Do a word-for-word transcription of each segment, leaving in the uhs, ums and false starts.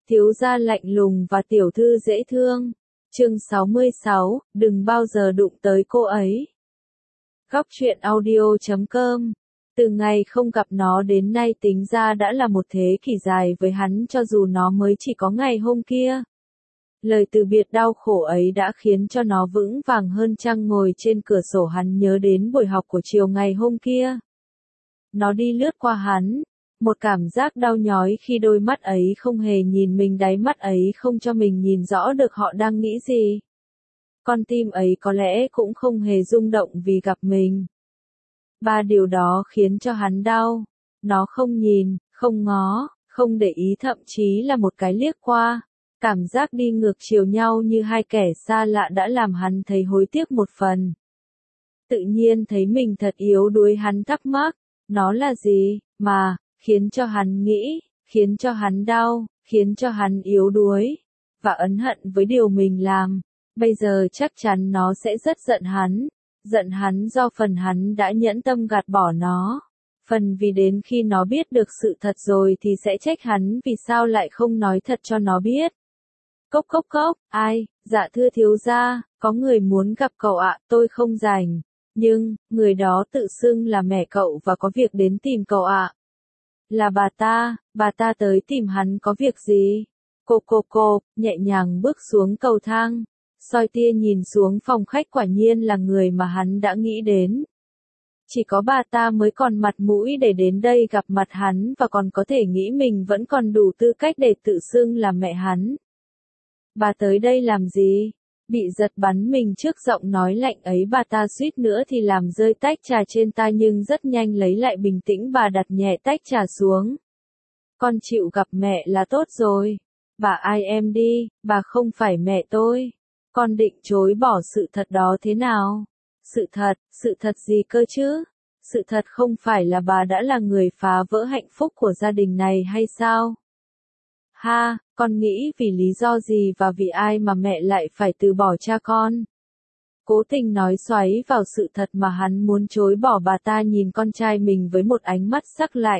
thiếu gia lạnh lùng và tiểu thư dễ thương. Chương sáu mươi sáu, đừng bao giờ đụng tới cô ấy. Góc truyện audio chấm com. Từ ngày không gặp nó đến nay tính ra đã là một thế kỷ dài với hắn, cho dù nó mới chỉ có ngày hôm kia. Lời từ biệt đau khổ ấy đã khiến cho nó vững vàng hơn chăng ngồi trên cửa sổ. Hắn nhớ đến buổi học của chiều ngày hôm kia. Nó đi lướt qua hắn, một cảm giác đau nhói khi đôi mắt ấy không hề nhìn mình, đáy mắt ấy không cho mình nhìn rõ được họ đang nghĩ gì. Con tim ấy có lẽ cũng không hề rung động vì gặp mình. Ba điều đó khiến cho hắn đau. Nó không nhìn, không ngó, không để ý, thậm chí là một cái liếc qua. Cảm giác đi ngược chiều nhau như hai kẻ xa lạ đã làm hắn thấy hối tiếc một phần. Tự nhiên thấy mình thật yếu đuối, hắn thắc mắc, nó là gì, mà, khiến cho hắn nghĩ, khiến cho hắn đau, khiến cho hắn yếu đuối, và ấn hận với điều mình làm. Bây giờ chắc chắn nó sẽ rất giận hắn, giận hắn do phần hắn đã nhẫn tâm gạt bỏ nó, phần vì đến khi nó biết được sự thật rồi thì sẽ trách hắn vì sao lại không nói thật cho nó biết. Cốc cốc cốc, ai, dạ thưa thiếu gia, có người muốn gặp cậu ạ, tôi không rảnh, nhưng, người đó tự xưng là mẹ cậu và có việc đến tìm cậu ạ. Là bà ta, bà ta tới tìm hắn có việc gì? Cô cô cô, nhẹ nhàng bước xuống cầu thang, soi tia nhìn xuống phòng khách, quả nhiên là người mà hắn đã nghĩ đến. Chỉ có bà ta mới còn mặt mũi để đến đây gặp mặt hắn và còn có thể nghĩ mình vẫn còn đủ tư cách để tự xưng là mẹ hắn. Bà tới đây làm gì? Bị giật bắn mình trước giọng nói lạnh ấy, bà ta suýt nữa thì làm rơi tách trà trên tay, nhưng rất nhanh lấy lại bình tĩnh, bà đặt nhẹ tách trà xuống. Con chịu gặp mẹ là tốt rồi. Bà ai em đi, bà không phải mẹ tôi. Con định chối bỏ sự thật đó thế nào? Sự thật, sự thật gì cơ chứ? Sự thật không phải là bà đã là người phá vỡ hạnh phúc của gia đình này hay sao? Ha, con nghĩ vì lý do gì và vì ai mà mẹ lại phải từ bỏ cha con? Cố tình nói xoáy vào sự thật mà hắn muốn chối bỏ. Bà ta nhìn con trai mình với một ánh mắt sắc lạnh.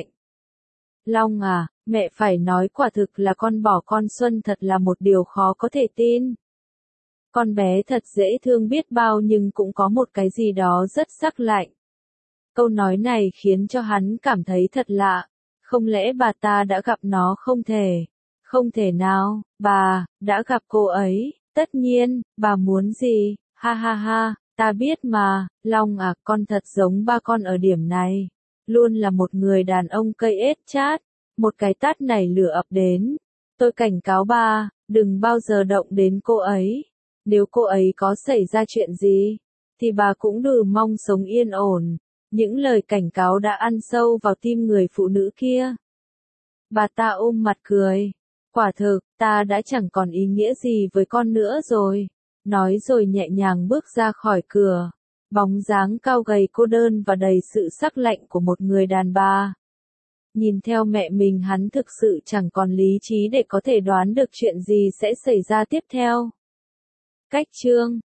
Long à, mẹ phải nói quả thực là con bỏ con Xuân thật là một điều khó có thể tin. Con bé thật dễ thương biết bao nhưng cũng có một cái gì đó rất sắc lạnh. Câu nói này khiến cho hắn cảm thấy thật lạ. Không lẽ bà ta đã gặp nó? Không thể. Không thể nào, bà, đã gặp cô ấy, tất nhiên, bà muốn gì, ha ha ha, ta biết mà, Long à, con thật giống ba con ở điểm này, luôn là một người đàn ông cây ết chát, một cái tát nảy lửa ập đến, tôi cảnh cáo bà, đừng bao giờ động đến cô ấy, nếu cô ấy có xảy ra chuyện gì, thì bà cũng đừng mong sống yên ổn, những lời cảnh cáo đã ăn sâu vào tim người phụ nữ kia. Bà ta ôm mặt cười. Quả thực, ta đã chẳng còn ý nghĩa gì với con nữa rồi. Nói rồi nhẹ nhàng bước ra khỏi cửa. Bóng dáng cao gầy cô đơn và đầy sự sắc lạnh của một người đàn bà. Nhìn theo mẹ mình, hắn thực sự chẳng còn lý trí để có thể đoán được chuyện gì sẽ xảy ra tiếp theo. Cách chương